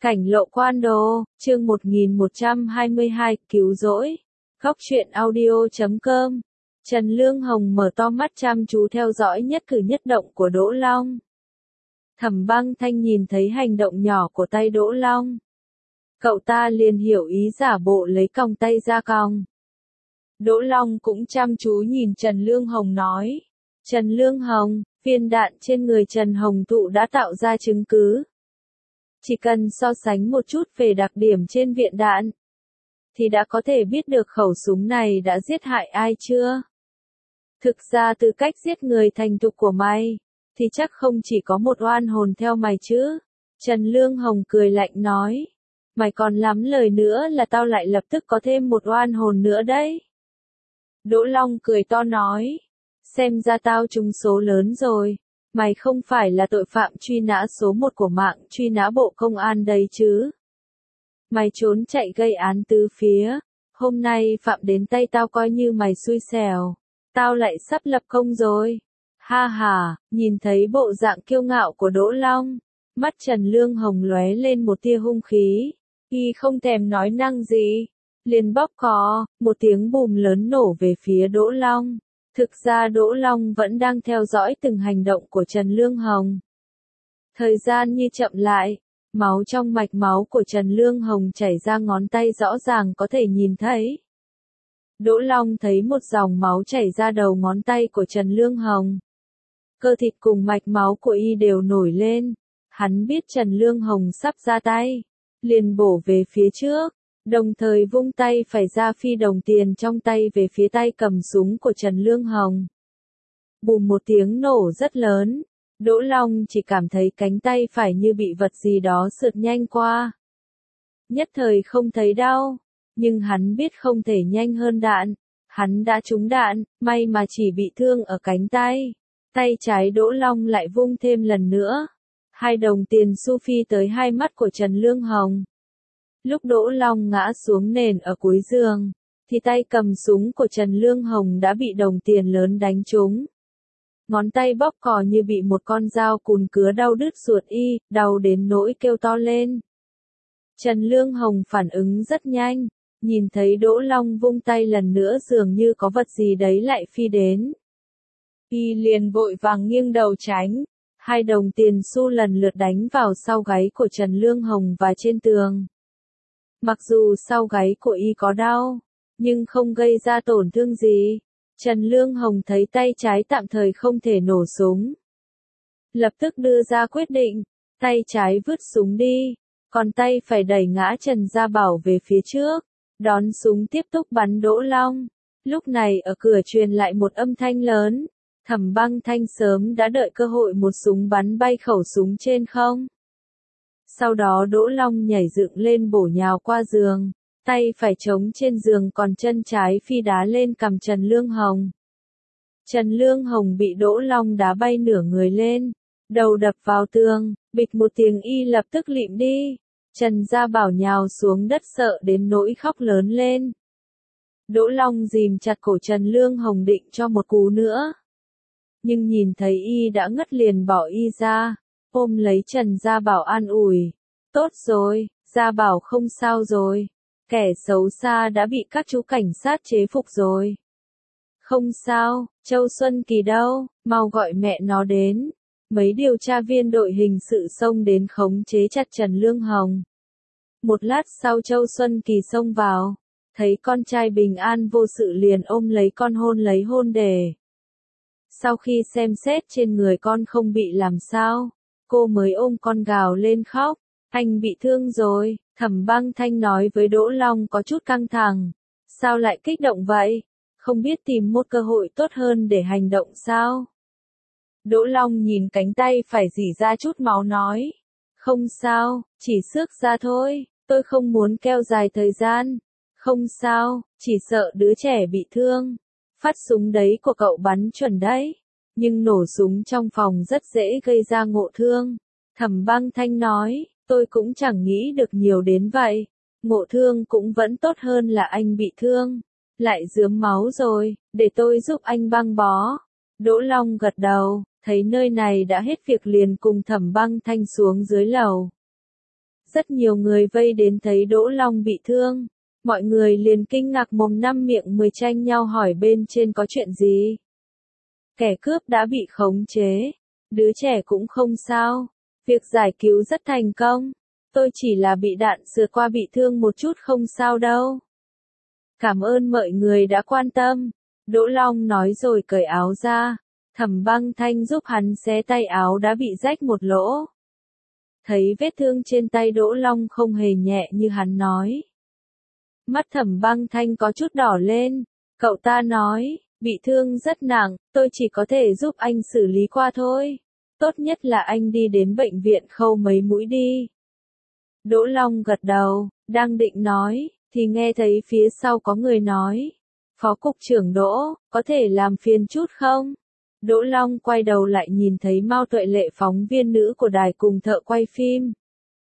Cảnh lộ quan đồ, chương 1122, cứu rỗi. Góc truyện audio.com. Trần Lương Hồng mở to mắt chăm chú theo dõi nhất cử nhất động của Đỗ Long. Thẩm Băng Thanh nhìn thấy hành động nhỏ của tay Đỗ Long. Cậu ta liền hiểu ý giả bộ lấy còng tay ra còng. Đỗ Long cũng chăm chú nhìn Trần Lương Hồng nói. Trần Lương Hồng, viên đạn trên người Trần Hồng Thụ đã tạo ra chứng cứ. Chỉ cần so sánh một chút về đặc điểm trên viện đạn, thì đã có thể biết được khẩu súng này đã giết hại ai chưa? Thực ra từ cách giết người thành thục của mày, thì chắc không chỉ có một oan hồn theo mày chứ. Trần Lương Hồng cười lạnh nói. Mày còn lắm lời nữa là tao lại lập tức có thêm một oan hồn nữa đấy. Đỗ Long cười to nói. Xem ra tao trúng số lớn rồi. Mày không phải là tội phạm truy nã số 1 của mạng truy nã bộ công an đấy chứ. Mày trốn chạy gây án tứ phía. Hôm nay phạm đến tay tao coi như mày xui xẻo. Tao lại sắp lập công rồi. Ha ha, nhìn thấy bộ dạng kiêu ngạo của Đỗ Long. Mắt Trần Lương Hồng lóe lên một tia hung khí. Y không thèm nói năng gì. Liền bóp cò, một tiếng bùm lớn nổ về phía Đỗ Long. Thực ra Đỗ Long vẫn đang theo dõi từng hành động của Trần Lương Hồng. Thời gian như chậm lại, máu trong mạch máu của Trần Lương Hồng chảy ra ngón tay rõ ràng có thể nhìn thấy. Đỗ Long thấy một dòng máu chảy ra đầu ngón tay của Trần Lương Hồng. Cơ thịt cùng mạch máu của y đều nổi lên. Hắn biết Trần Lương Hồng sắp ra tay, liền bổ về phía trước. Đồng thời vung tay phải ra phi đồng tiền trong tay về phía tay cầm súng của Trần Lương Hồng. Bùm một tiếng nổ rất lớn. Đỗ Long chỉ cảm thấy cánh tay phải như bị vật gì đó sượt nhanh qua. Nhất thời không thấy đau, nhưng hắn biết không thể nhanh hơn đạn. Hắn đã trúng đạn, may mà chỉ bị thương ở cánh tay. Tay trái Đỗ Long lại vung thêm lần nữa. 2 đồng tiền xu phi tới hai mắt của Trần Lương Hồng. Lúc Đỗ Long ngã xuống nền ở cuối giường, thì tay cầm súng của Trần Lương Hồng đã bị đồng tiền lớn đánh trúng. Ngón tay bóp cò như bị một con dao cùn cứa đau đứt ruột y, đau đến nỗi kêu to lên. Trần Lương Hồng phản ứng rất nhanh, nhìn thấy Đỗ Long vung tay lần nữa dường như có vật gì đấy lại phi đến. Y liền vội vàng nghiêng đầu tránh, 2 đồng tiền xu lần lượt đánh vào sau gáy của Trần Lương Hồng và trên tường. Mặc dù sau gáy của y có đau, nhưng không gây ra tổn thương gì. Trần Lương Hồng thấy tay trái tạm thời không thể nổ súng. Lập tức đưa ra quyết định, tay trái vứt súng đi, còn tay phải đẩy ngã Trần Gia Bảo về phía trước, đón súng tiếp tục bắn Đỗ Long. Lúc này ở cửa truyền lại một âm thanh lớn, Thẩm Băng Thanh sớm đã đợi cơ hội một súng bắn bay khẩu súng trên không. Sau đó Đỗ Long nhảy dựng lên bổ nhào qua giường, tay phải chống trên giường còn chân trái phi đá lên cằm Trần Lương Hồng. Trần Lương Hồng bị Đỗ Long đá bay nửa người lên, đầu đập vào tường, bịch một tiếng y lập tức lịm đi. Trần Gia Bảo nhào xuống đất sợ đến nỗi khóc lớn lên. Đỗ Long ghìm chặt cổ Trần Lương Hồng định cho một cú nữa. Nhưng nhìn thấy y đã ngất liền bỏ y ra. Ôm lấy Trần Gia Bảo an ủi. Tốt rồi, Gia Bảo không sao rồi. Kẻ xấu xa đã bị các chú cảnh sát chế phục rồi. Không sao, Châu Xuân Kỳ đâu, mau gọi mẹ nó đến. Mấy điều tra viên đội hình sự xông đến khống chế chặt Trần Lương Hồng. Một lát sau Châu Xuân Kỳ xông vào, thấy con trai bình an vô sự liền ôm lấy con hôn lấy hôn đề. Sau khi xem xét trên người con không bị làm sao, cô mới ôm con gào lên khóc. Anh bị thương rồi, Thẩm Băng Thanh nói với Đỗ Long có chút căng thẳng. Sao lại kích động vậy? Không biết tìm một cơ hội tốt hơn để hành động sao? Đỗ Long nhìn cánh tay phải rỉ ra chút máu nói. Không sao, chỉ xước ra thôi, tôi không muốn kéo dài thời gian. Không sao, chỉ sợ đứa trẻ bị thương. Phát súng đấy của cậu bắn chuẩn đấy. Nhưng nổ súng trong phòng rất dễ gây ra ngộ thương. Thẩm Băng Thanh nói, tôi cũng chẳng nghĩ được nhiều đến vậy. Ngộ thương cũng vẫn tốt hơn là anh bị thương. Lại rướm máu rồi, để tôi giúp anh băng bó. Đỗ Long gật đầu, thấy nơi này đã hết việc liền cùng Thẩm Băng Thanh xuống dưới lầu. Rất nhiều người vây đến thấy Đỗ Long bị thương. Mọi người liền kinh ngạc mồm năm miệng mười tranh nhau hỏi bên trên có chuyện gì. Kẻ cướp đã bị khống chế. Đứa trẻ cũng không sao. Việc giải cứu rất thành công. Tôi chỉ là bị đạn sượt qua bị thương một chút không sao đâu. Cảm ơn mọi người đã quan tâm. Đỗ Long nói rồi cởi áo ra. Thẩm Băng Thanh giúp hắn xé tay áo đã bị rách một lỗ. Thấy vết thương trên tay Đỗ Long không hề nhẹ như hắn nói. Mắt Thẩm Băng Thanh có chút đỏ lên. Cậu ta nói, bị thương rất nặng, tôi chỉ có thể giúp anh xử lý qua thôi. Tốt nhất là anh đi đến bệnh viện khâu mấy mũi đi. Đỗ Long gật đầu, đang định nói, thì nghe thấy phía sau có người nói. Phó cục trưởng Đỗ, có thể làm phiền chút không? Đỗ Long quay đầu lại nhìn thấy Mao Tuệ Lệ phóng viên nữ của đài cùng thợ quay phim.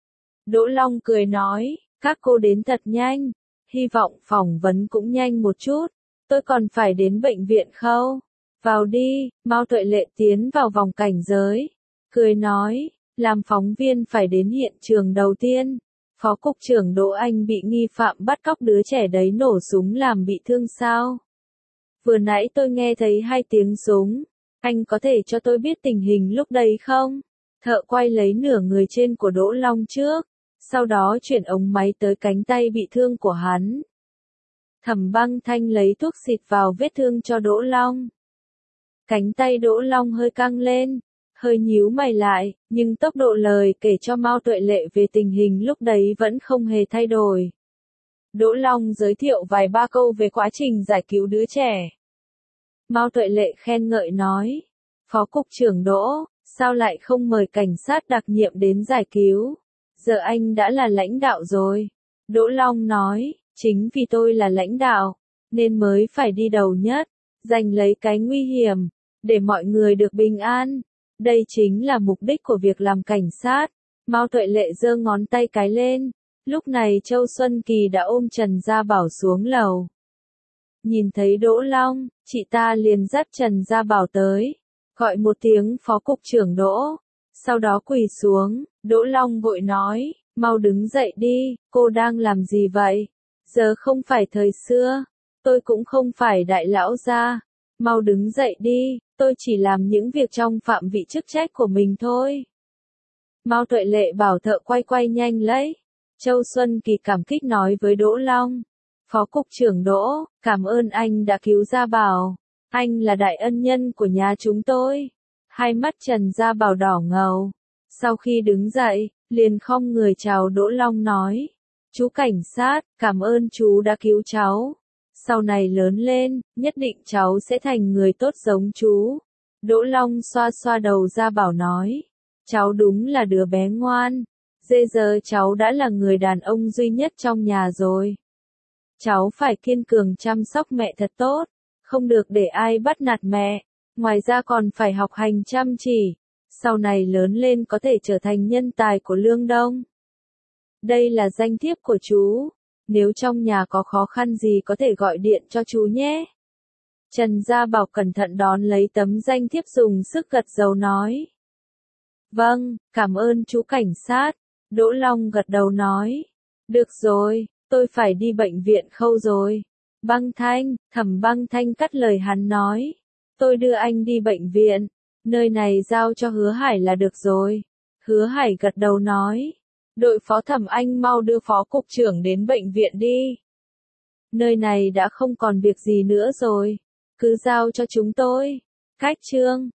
Đỗ Long cười nói, các cô đến thật nhanh, hy vọng phỏng vấn cũng nhanh một chút, tôi còn phải đến bệnh viện khâu. Vào đi, Mao Tuệ Lệ tiến vào vòng cảnh giới, cười nói, làm phóng viên phải đến hiện trường đầu tiên. Phó cục trưởng Đỗ, anh bị nghi phạm bắt cóc đứa trẻ đấy nổ súng làm bị thương sao? Vừa nãy tôi nghe thấy 2 tiếng súng. Anh có thể cho tôi biết tình hình lúc đấy không? Thợ quay lấy nửa người trên của Đỗ Long trước, sau đó chuyển ống máy tới cánh tay bị thương của hắn. Thẩm Băng Thanh lấy thuốc xịt vào vết thương cho Đỗ Long. Cánh tay Đỗ Long hơi căng lên, hơi nhíu mày lại, nhưng tốc độ lời kể cho Mao Tuệ Lệ về tình hình lúc đấy vẫn không hề thay đổi. Đỗ Long giới thiệu vài ba câu về quá trình giải cứu đứa trẻ. Mao Tuệ Lệ khen ngợi nói, Phó cục trưởng Đỗ, sao lại không mời cảnh sát đặc nhiệm đến giải cứu? Giờ anh đã là lãnh đạo rồi. Đỗ Long nói, chính vì tôi là lãnh đạo, nên mới phải đi đầu nhất, giành lấy cái nguy hiểm, để mọi người được bình an. Đây chính là mục đích của việc làm cảnh sát. Mao Tuệ Lệ giơ ngón tay cái lên. Lúc này Châu Xuân Kỳ đã ôm Trần Gia Bảo xuống lầu. Nhìn thấy Đỗ Long, chị ta liền dắt Trần Gia Bảo tới, gọi một tiếng Phó cục trưởng Đỗ, sau đó quỳ xuống. Đỗ Long vội nói, mau đứng dậy đi, cô đang làm gì vậy? Giờ không phải thời xưa, tôi cũng không phải đại lão gia, mau đứng dậy đi, tôi chỉ làm những việc trong phạm vị chức trách của mình thôi. Mao Tuệ Lệ bảo thợ quay nhanh lấy. Châu Xuân Kỳ cảm kích nói với Đỗ Long, Phó cục trưởng Đỗ, cảm ơn anh đã cứu Gia Bảo, anh là đại ân nhân của nhà chúng tôi. Hai mắt Trần Gia Bảo đỏ ngầu. Sau khi đứng dậy, liền khom người chào Đỗ Long nói, chú cảnh sát, cảm ơn chú đã cứu cháu. Sau này lớn lên, nhất định cháu sẽ thành người tốt giống chú. Đỗ Long xoa xoa đầu Gia Bảo nói, cháu đúng là đứa bé ngoan. Giờ cháu đã là người đàn ông duy nhất trong nhà rồi. Cháu phải kiên cường chăm sóc mẹ thật tốt, không được để ai bắt nạt mẹ. Ngoài ra còn phải học hành chăm chỉ, sau này lớn lên có thể trở thành nhân tài của Lương Đông. Đây là danh thiếp của chú, nếu trong nhà có khó khăn gì có thể gọi điện cho chú nhé. Trần Gia Bảo cẩn thận đón lấy tấm danh thiếp dùng sức gật đầu nói. Vâng, cảm ơn chú cảnh sát. Đỗ Long gật đầu nói. Được rồi, tôi phải đi bệnh viện khâu rồi. Băng Thanh, Thẩm Băng Thanh cắt lời hắn nói. Tôi đưa anh đi bệnh viện, nơi này giao cho Hứa Hải là được rồi. Hứa Hải gật đầu nói. Đội phó Thẩm, anh mau đưa phó cục trưởng đến bệnh viện đi. Nơi này đã không còn việc gì nữa rồi, cứ giao cho chúng tôi. Cách chương